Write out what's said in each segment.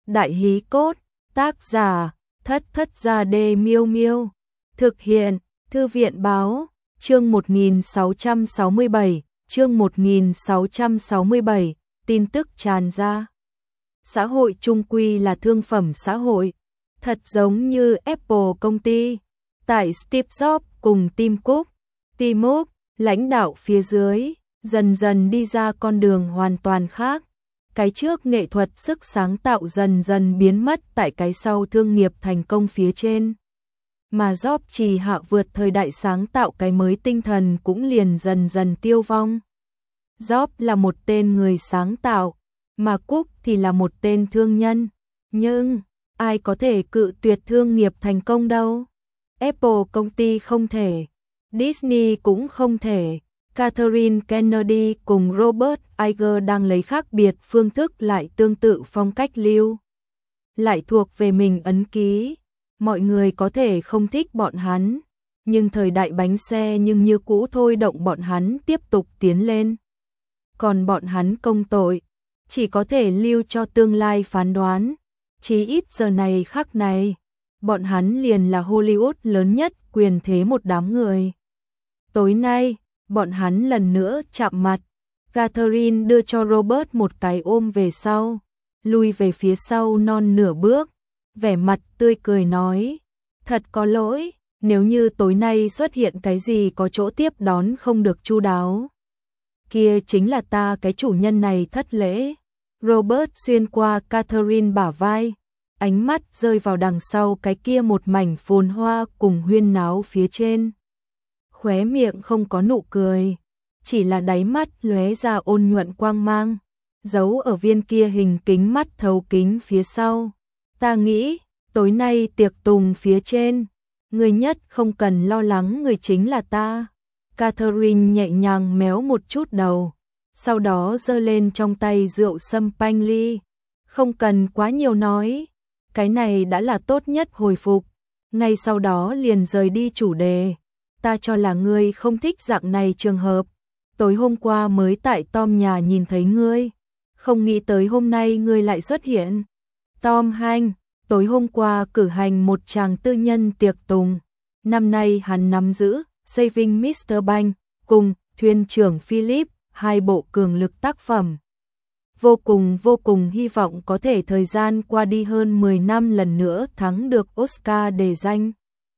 Đại hí cốt, tác giả, Thất Thất Gia Đê Miêu Miêu. Thực hiện, Thư viện báo, chương 1667, chương 1667, tin tức tràn ra. Xã hội chung quy là thương phẩm xã hội, thật giống như Apple công ty. Tại Steve Jobs cùng Tim Cook, lãnh đạo phía dưới, dần dần đi ra con đường hoàn toàn khác. Cái trước nghệ thuật sức sáng tạo dần dần biến mất tại cái sau thương nghiệp thành công phía trên. Mà Jobs trì hạ vượt thời đại sáng tạo cái mới tinh thần cũng liền dần dần tiêu vong. Jobs là một tên người sáng tạo, mà Cook thì là một tên thương nhân. Nhưng, ai có thể cự tuyệt thương nghiệp thành công đâu? Apple công ty không thể, Disney cũng không thể. Catherine Kennedy cùng Robert Iger đang lấy khác biệt phương thức lại tương tự phong cách lưu. Lại thuộc về mình ấn ký. Mọi người có thể không thích bọn hắn, nhưng thời đại bánh xe nhưng như cũ thôi động bọn hắn tiếp tục tiến lên. Còn bọn hắn công tội, chỉ có thể lưu cho tương lai phán đoán. Chí ít giờ này khắc này, bọn hắn liền là Hollywood lớn nhất quyền thế một đám người. Tối nay, bọn hắn lần nữa chạm mặt. Catherine đưa cho Robert một cái ôm về sau, lùi về phía sau non nửa bước, vẻ mặt tươi cười nói, thật có lỗi, nếu như tối nay xuất hiện cái gì có chỗ tiếp đón không được chu đáo. Kia chính là ta cái chủ nhân này thất lễ. Robert xuyên qua Catherine bả vai, ánh mắt rơi vào đằng sau cái kia một mảnh phồn hoa cùng huyên náo phía trên. Khóe miệng không có nụ cười, chỉ là đáy mắt lóe ra ôn nhuận quang mang, giấu ở viên kia hình kính mắt thấu kính phía sau. Ta nghĩ, tối nay tiệc tùng phía trên, người nhất không cần lo lắng người chính là ta. Catherine nhẹ nhàng méo một chút đầu, sau đó giơ lên trong tay rượu champagne ly. Không cần quá nhiều nói, cái này đã là tốt nhất hồi phục. Ngay sau đó liền rời đi chủ đề. Ta cho là ngươi không thích dạng này trường hợp. Tối hôm qua mới tại Tom nhà nhìn thấy ngươi, không nghĩ tới hôm nay ngươi lại xuất hiện. Tom Hanks, tối hôm qua cử hành một tràng tư nhân tiệc tùng. Năm nay hắn nắm giữ Saving Mr. Bank cùng Thuyền trưởng Philip, hai bộ cường lực tác phẩm. Vô cùng hy vọng có thể thời gian qua đi hơn 10 năm lần nữa thắng được Oscar đề danh.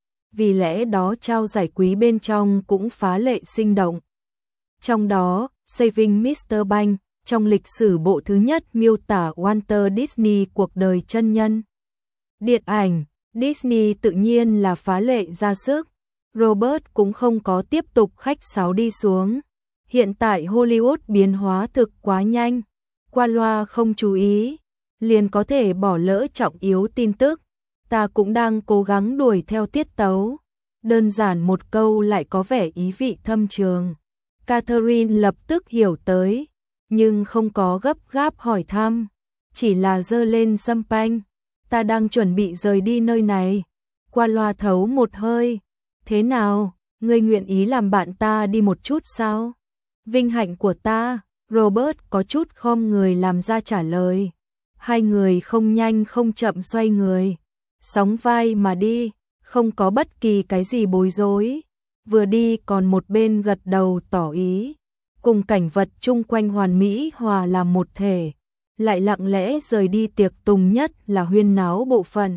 Vì lẽ đó trao giải quý bên trong cũng phá lệ sinh động. Trong đó, Saving Mr. Bank, trong lịch sử bộ thứ nhất miêu tả Walter Disney cuộc đời chân nhân. Điện ảnh, Disney tự nhiên là phá lệ ra sức. Robert cũng không có tiếp tục khách sáo đi xuống. Hiện tại Hollywood biến hóa thực quá nhanh. Qua loa không chú ý, liền có thể bỏ lỡ trọng yếu tin tức. Ta cũng đang cố gắng đuổi theo tiết tấu. Đơn giản một câu lại có vẻ ý vị thâm trường. Catherine lập tức hiểu tới, nhưng không có gấp gáp hỏi thăm, chỉ là giơ lên champagne. Ta đang chuẩn bị rời đi nơi này. Qua loa thấu một hơi. Thế nào, ngươi nguyện ý làm bạn ta đi một chút sao? Vinh hạnh của ta. Robert có chút khom người làm ra trả lời. Hai người không nhanh không chậm xoay người, sóng vai mà đi, không có bất kỳ cái gì bối rối. Vừa đi còn một bên gật đầu tỏ ý, cùng cảnh vật chung quanh hoàn mỹ hòa làm một thể, lại lặng lẽ rời đi tiệc tùng nhất là huyên náo bộ phận.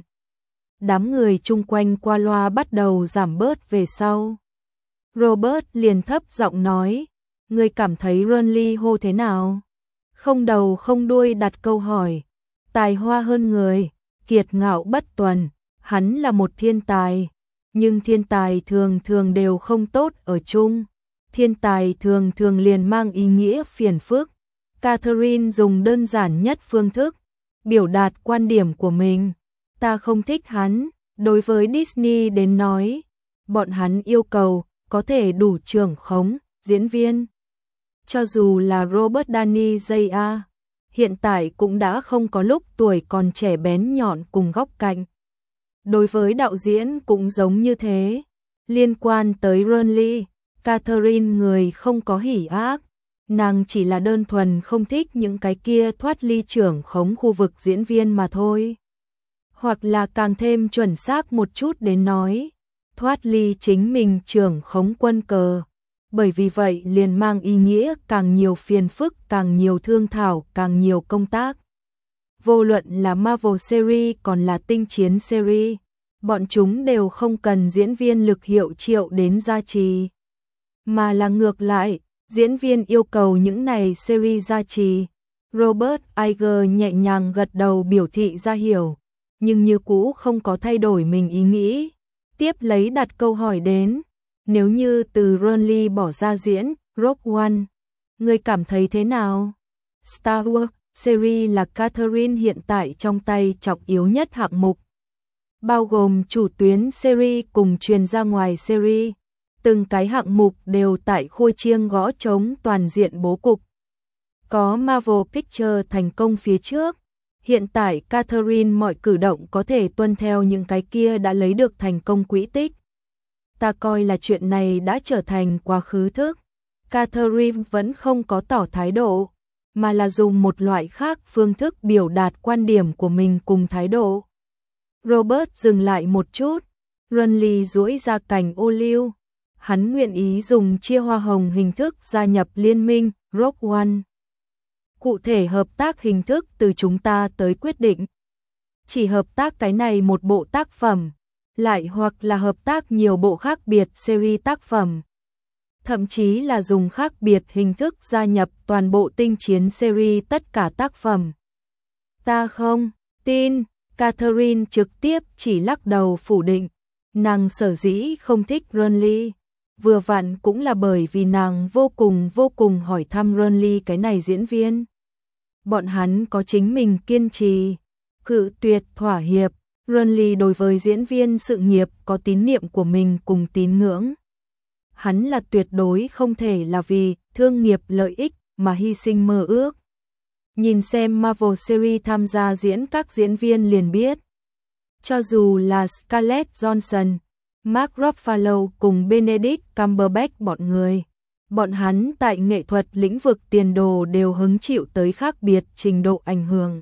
Đám người chung quanh qua loa bắt đầu giảm bớt về sau. Robert liền thấp giọng nói, ngươi cảm thấy Ron Lee Ho thế nào? Không đầu không đuôi đặt câu hỏi. Tài hoa hơn người, kiệt ngạo bất tuần, hắn là một thiên tài. Nhưng thiên tài thường thường đều không tốt ở chung. Thiên tài thường thường liền mang ý nghĩa phiền phức. Catherine dùng đơn giản nhất phương thức biểu đạt quan điểm của mình. Ta không thích hắn. Đối với Disney đến nói, bọn hắn yêu cầu có thể đủ trưởng khống diễn viên. Cho dù là Robert Downey Jr. hiện tại cũng đã không có lúc tuổi còn trẻ bén nhọn cùng góc cạnh. Đối với đạo diễn cũng giống như thế. Liên quan tới Ron Lee, Catherine người không có hỉ ác. Nàng chỉ là đơn thuần không thích những cái kia thoát ly trưởng khống khu vực diễn viên mà thôi. Hoặc là càng thêm chuẩn xác một chút đến nói, thoát ly chính mình trưởng khống quân cờ. Bởi vì vậy liền mang ý nghĩa càng nhiều phiền phức, càng nhiều thương thảo, càng nhiều công tác. Vô luận là Marvel series còn là tinh chiến series, bọn chúng đều không cần diễn viên lực hiệu triệu đến gia trì. Mà là ngược lại, diễn viên yêu cầu những này series gia trì. Robert Iger nhẹ nhàng gật đầu biểu thị ra hiểu, nhưng như cũ không có thay đổi mình ý nghĩ. Tiếp lấy đặt câu hỏi đến, nếu như từ Ron Lee bỏ ra diễn Rogue One, người cảm thấy thế nào? Star Wars series là Catherine hiện tại trong tay trọng yếu nhất hạng mục, bao gồm chủ tuyến series cùng truyền ra ngoài series. Từng cái hạng mục đều tại khôi chiêng gõ trống toàn diện bố cục. Có Marvel Pictures thành công phía trước, hiện tại Catherine mọi cử động có thể tuân theo những cái kia đã lấy được thành công quỹ tích. Ta coi là chuyện này đã trở thành quá khứ thức. Catherine vẫn không có tỏ thái độ, mà là dùng một loại khác phương thức biểu đạt quan điểm của mình cùng thái độ. Robert dừng lại một chút, Ron Lee duỗi ra cành ô liu. Hắn nguyện ý dùng chia hoa hồng hình thức gia nhập liên minh Rogue One. Cụ thể hợp tác hình thức từ chúng ta tới quyết định. Chỉ hợp tác cái này một bộ tác phẩm, lại hoặc là hợp tác nhiều bộ khác biệt series tác phẩm. Thậm chí là dùng khác biệt hình thức gia nhập toàn bộ tinh chiến series tất cả tác phẩm. Ta không tin, Catherine trực tiếp chỉ lắc đầu phủ định. Nàng sở dĩ không thích Ron Lee, vừa vặn cũng là bởi vì nàng vô cùng hỏi thăm Ron Lee cái này diễn viên. Bọn hắn có chính mình kiên trì, cự tuyệt thỏa hiệp. Ron Lee đối với diễn viên sự nghiệp có tín niệm của mình cùng tín ngưỡng. Hắn là tuyệt đối không thể là vì thương nghiệp lợi ích mà hy sinh mơ ước. Nhìn xem Marvel series tham gia diễn các diễn viên liền biết. Cho dù là Scarlett Johansson, Mark Ruffalo cùng Benedict Cumberbatch bọn hắn tại nghệ thuật lĩnh vực tiền đồ đều hứng chịu tới khác biệt trình độ ảnh hưởng.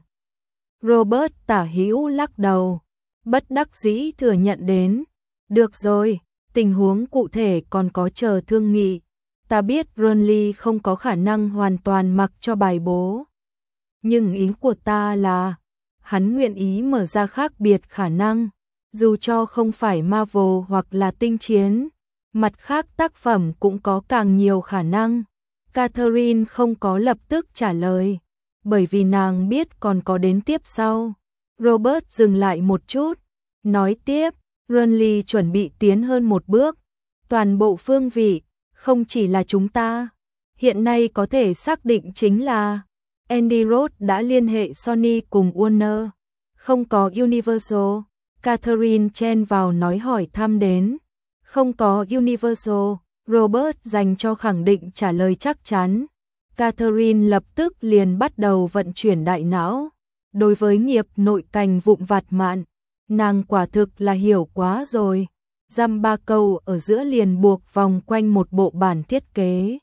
Robert tả hữu lắc đầu, bất đắc dĩ thừa nhận đến. Được rồi, tình huống cụ thể còn có chờ thương nghị. Ta biết Ron Lee không có khả năng hoàn toàn mặc cho bài bố. Nhưng ý của ta là, hắn nguyện ý mở ra khác biệt khả năng, dù cho không phải Marvel hoặc là tinh chiến. Mặt khác tác phẩm cũng có càng nhiều khả năng. Catherine không có lập tức trả lời, bởi vì nàng biết còn có đến tiếp sau. Robert dừng lại một chút, nói tiếp, Ron Lee chuẩn bị tiến hơn một bước. Toàn bộ phương vị, không chỉ là chúng ta. Hiện nay có thể xác định chính là Andy Roth đã liên hệ Sony cùng Warner, không có Universal. Catherine chen vào nói hỏi thăm đến. Không có Universal, Robert dành cho khẳng định trả lời chắc chắn. Catherine lập tức liền bắt đầu vận chuyển đại não. Đối với nghiệp nội cành vụn vặt mạn, nàng quả thực là hiểu quá rồi. Dăm ba câu ở giữa liền buộc vòng quanh một bộ bản thiết kế.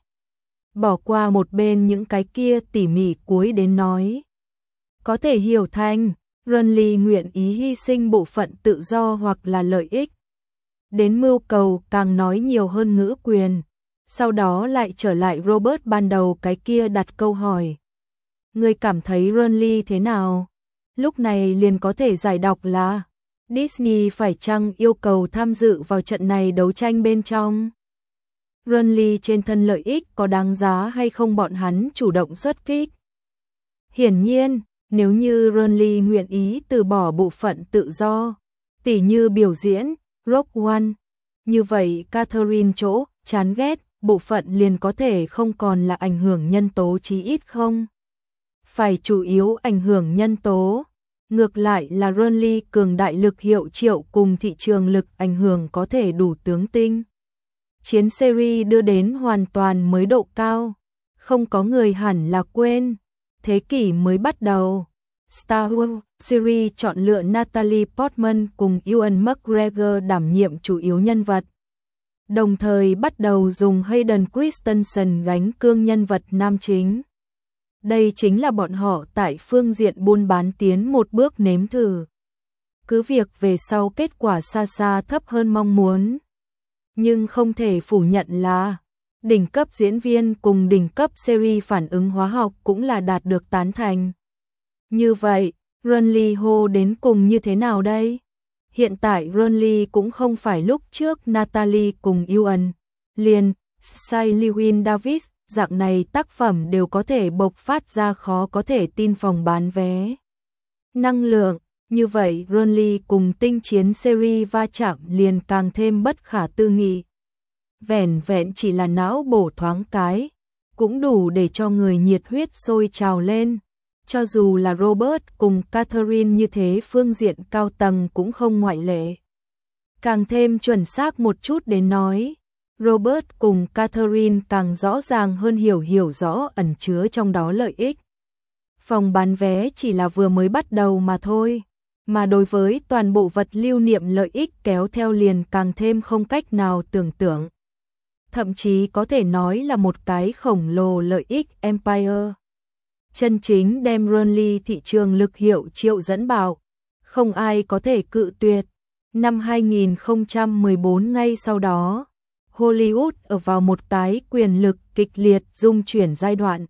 Bỏ qua một bên những cái kia tỉ mỉ cuối đến nói. Có thể hiểu thành, Ron Lee nguyện ý hy sinh bộ phận tự do hoặc là lợi ích. Đến mưu cầu càng nói nhiều hơn ngữ quyền. Sau đó lại trở lại Robert ban đầu cái kia đặt câu hỏi. Người cảm thấy Ron Lee thế nào? Lúc này liền có thể giải đọc là Disney phải chăng yêu cầu tham dự vào trận này đấu tranh bên trong? Ron Lee trên thân lợi ích có đáng giá hay không bọn hắn chủ động xuất kích? Hiển nhiên, nếu như Ron Lee nguyện ý từ bỏ bộ phận tự do, tỉ như biểu diễn, Rogue One, như vậy Catherine chỗ chán ghét bộ phận liền có thể không còn là ảnh hưởng nhân tố chí ít không? Phải chủ yếu ảnh hưởng nhân tố. Ngược lại là Ron Lee cường đại lực hiệu triệu cùng thị trường lực ảnh hưởng có thể đủ tướng tinh. Chiến series đưa đến hoàn toàn mới độ cao. Không có người hẳn là quên. Thế kỷ mới bắt đầu. Star Wars series chọn lựa Natalie Portman cùng Ewan McGregor đảm nhiệm chủ yếu nhân vật. đồng thời bắt đầu dùng Hayden Christensen gánh cương nhân vật nam chính. Đây chính là bọn họ tại phương diện buôn bán tiến một bước nếm thử. Cứ việc về sau kết quả xa xa thấp hơn mong muốn. Nhưng không thể phủ nhận là đỉnh cấp diễn viên cùng đỉnh cấp series phản ứng hóa học cũng là đạt được tán thành. Như vậy, Renly Ho đến cùng như thế nào đây? Hiện tại Renly cũng không phải lúc trước Natalie cùng Ewan, liền, Sai Lewin Davis, dạng này tác phẩm đều có thể bộc phát ra khó có thể tin phòng bán vé. Năng lượng, như vậy Renly cùng tinh chiến series va chạm liền càng thêm bất khả tư nghị. Vẻn vẹn chỉ là não bổ thoáng cái, cũng đủ để cho người nhiệt huyết sôi trào lên. Cho dù là Robert cùng Catherine như thế phương diện cao tầng cũng không ngoại lệ. Càng thêm chuẩn xác một chút đến nói, Robert cùng Catherine càng rõ ràng hơn hiểu rõ ẩn chứa trong đó lợi ích. Phòng bán vé chỉ là vừa mới bắt đầu mà thôi, mà đối với toàn bộ vật lưu niệm lợi ích kéo theo liền càng thêm không cách nào tưởng tượng. Thậm chí có thể nói là một cái khổng lồ lợi ích Empire. Chân chính đem Renly thị trường lực hiệu triệu dẫn bảo, không ai có thể cự tuyệt. Năm 2014 ngay sau đó, Hollywood ở vào một cái quyền lực kịch liệt dung chuyển giai đoạn.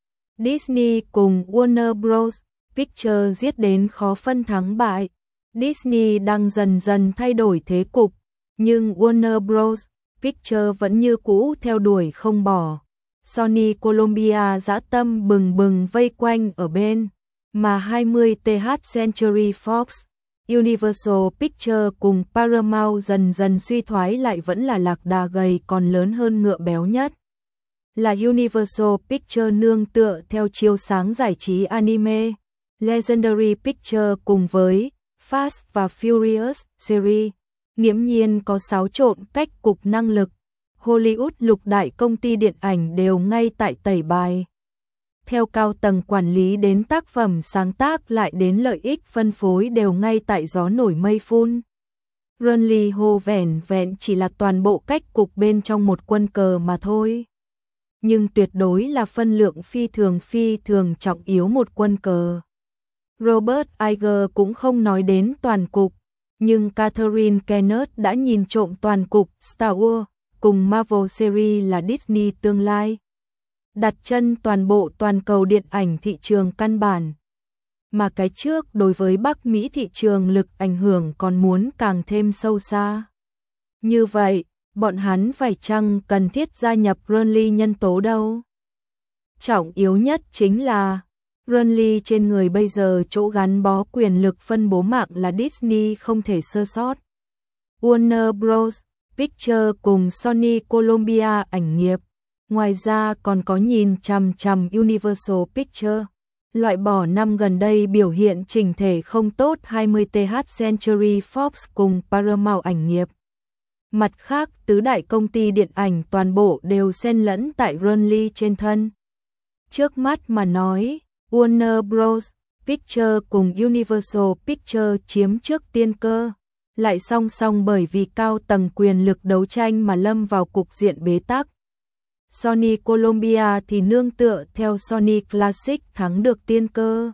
Disney cùng Warner Bros. Pictures giết đến khó phân thắng bại. Disney đang dần dần thay đổi thế cục, nhưng Warner Bros. Pictures vẫn như cũ theo đuổi không bỏ. Sony Columbia dã tâm bừng bừng vây quanh ở bên, mà 20th Century Fox, Universal Pictures cùng Paramount dần dần suy thoái lại vẫn là lạc đà gầy còn lớn hơn ngựa béo nhất. Là Universal Pictures nương tựa theo chiếu sáng giải trí anime, Legendary Pictures cùng với Fast và Furious series, nghiễm nhiên có xáo trộn cách cục năng lực. Hollywood lục đại công ty điện ảnh đều ngay tại tẩy bài. Theo cao tầng quản lý đến tác phẩm sáng tác lại đến lợi ích phân phối đều ngay tại gió nổi mây phun. Renly Ho vẻn vẹn chỉ là toàn bộ cách cục bên trong một quân cờ mà thôi. Nhưng tuyệt đối là phân lượng phi thường trọng yếu một quân cờ. Robert Iger cũng không nói đến toàn cục, nhưng Catherine Kenneth đã nhìn trộm toàn cục Star Wars cùng Marvel series là Disney tương lai. Đặt chân toàn cầu điện ảnh thị trường căn bản. Mà cái trước đối với Bắc Mỹ thị trường lực ảnh hưởng còn muốn càng thêm sâu xa. Như vậy, bọn hắn phải chăng cần thiết gia nhập Renly nhân tố đâu? Trọng yếu nhất chính là Renly trên người bây giờ chỗ gắn bó quyền lực phân bố mạng là Disney không thể sơ sót. Warner Bros. Pictures cùng Sony Columbia ảnh nghiệp. Ngoài ra còn có nhìn chằm chằm Universal Pictures. Loại bỏ năm gần đây biểu hiện chỉnh thể không tốt 20th Century Fox cùng Paramount ảnh nghiệp. Mặt khác, tứ đại công ty điện ảnh toàn bộ đều xen lẫn tại Renly trên thân. Trước mắt mà nói, Warner Bros. Pictures cùng Universal Pictures chiếm trước tiên cơ, lại song song bởi vì cao tầng quyền lực đấu tranh mà lâm vào cục diện bế tắc. Sony Columbia thì nương tựa theo Sony Classic thắng được tiên cơ.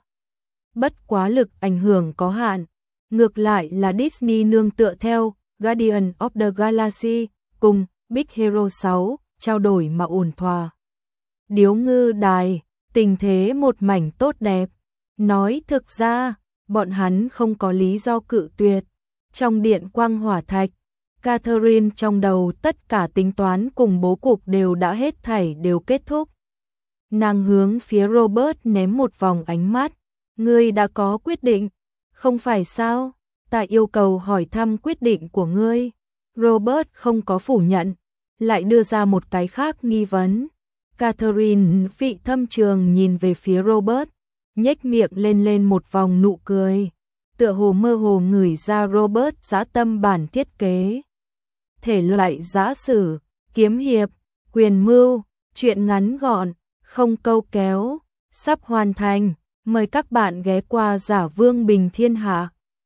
Bất quá lực ảnh hưởng có hạn, ngược lại là Disney nương tựa theo Guardian of the Galaxy cùng Big Hero 6 trao đổi mà ổn thỏa. Điếu ngư đài, tình thế một mảnh tốt đẹp. Nói thực ra, bọn hắn không có lý do cự tuyệt. Trong điện quang hỏa thạch, Catherine trong đầu tất cả tính toán cùng bố cục đều đã hết thảy đều kết thúc. Nàng hướng phía Robert ném một vòng ánh mắt. Ngươi đã có quyết định, không phải sao? Ta yêu cầu hỏi thăm quyết định của ngươi. Robert không có phủ nhận, lại đưa ra một cái khác nghi vấn. Catherine vị thâm trường nhìn về phía Robert, nhếch miệng lên một vòng nụ cười, tựa hồ mơ hồ ngửi ra Robert dã tâm bản thiết kế. Thể loại giả sử, kiếm hiệp, quyền mưu, truyện ngắn gọn, không câu kéo, sắp hoàn thành. Mời các bạn ghé qua Giả Vương Bình Thiên Hạ.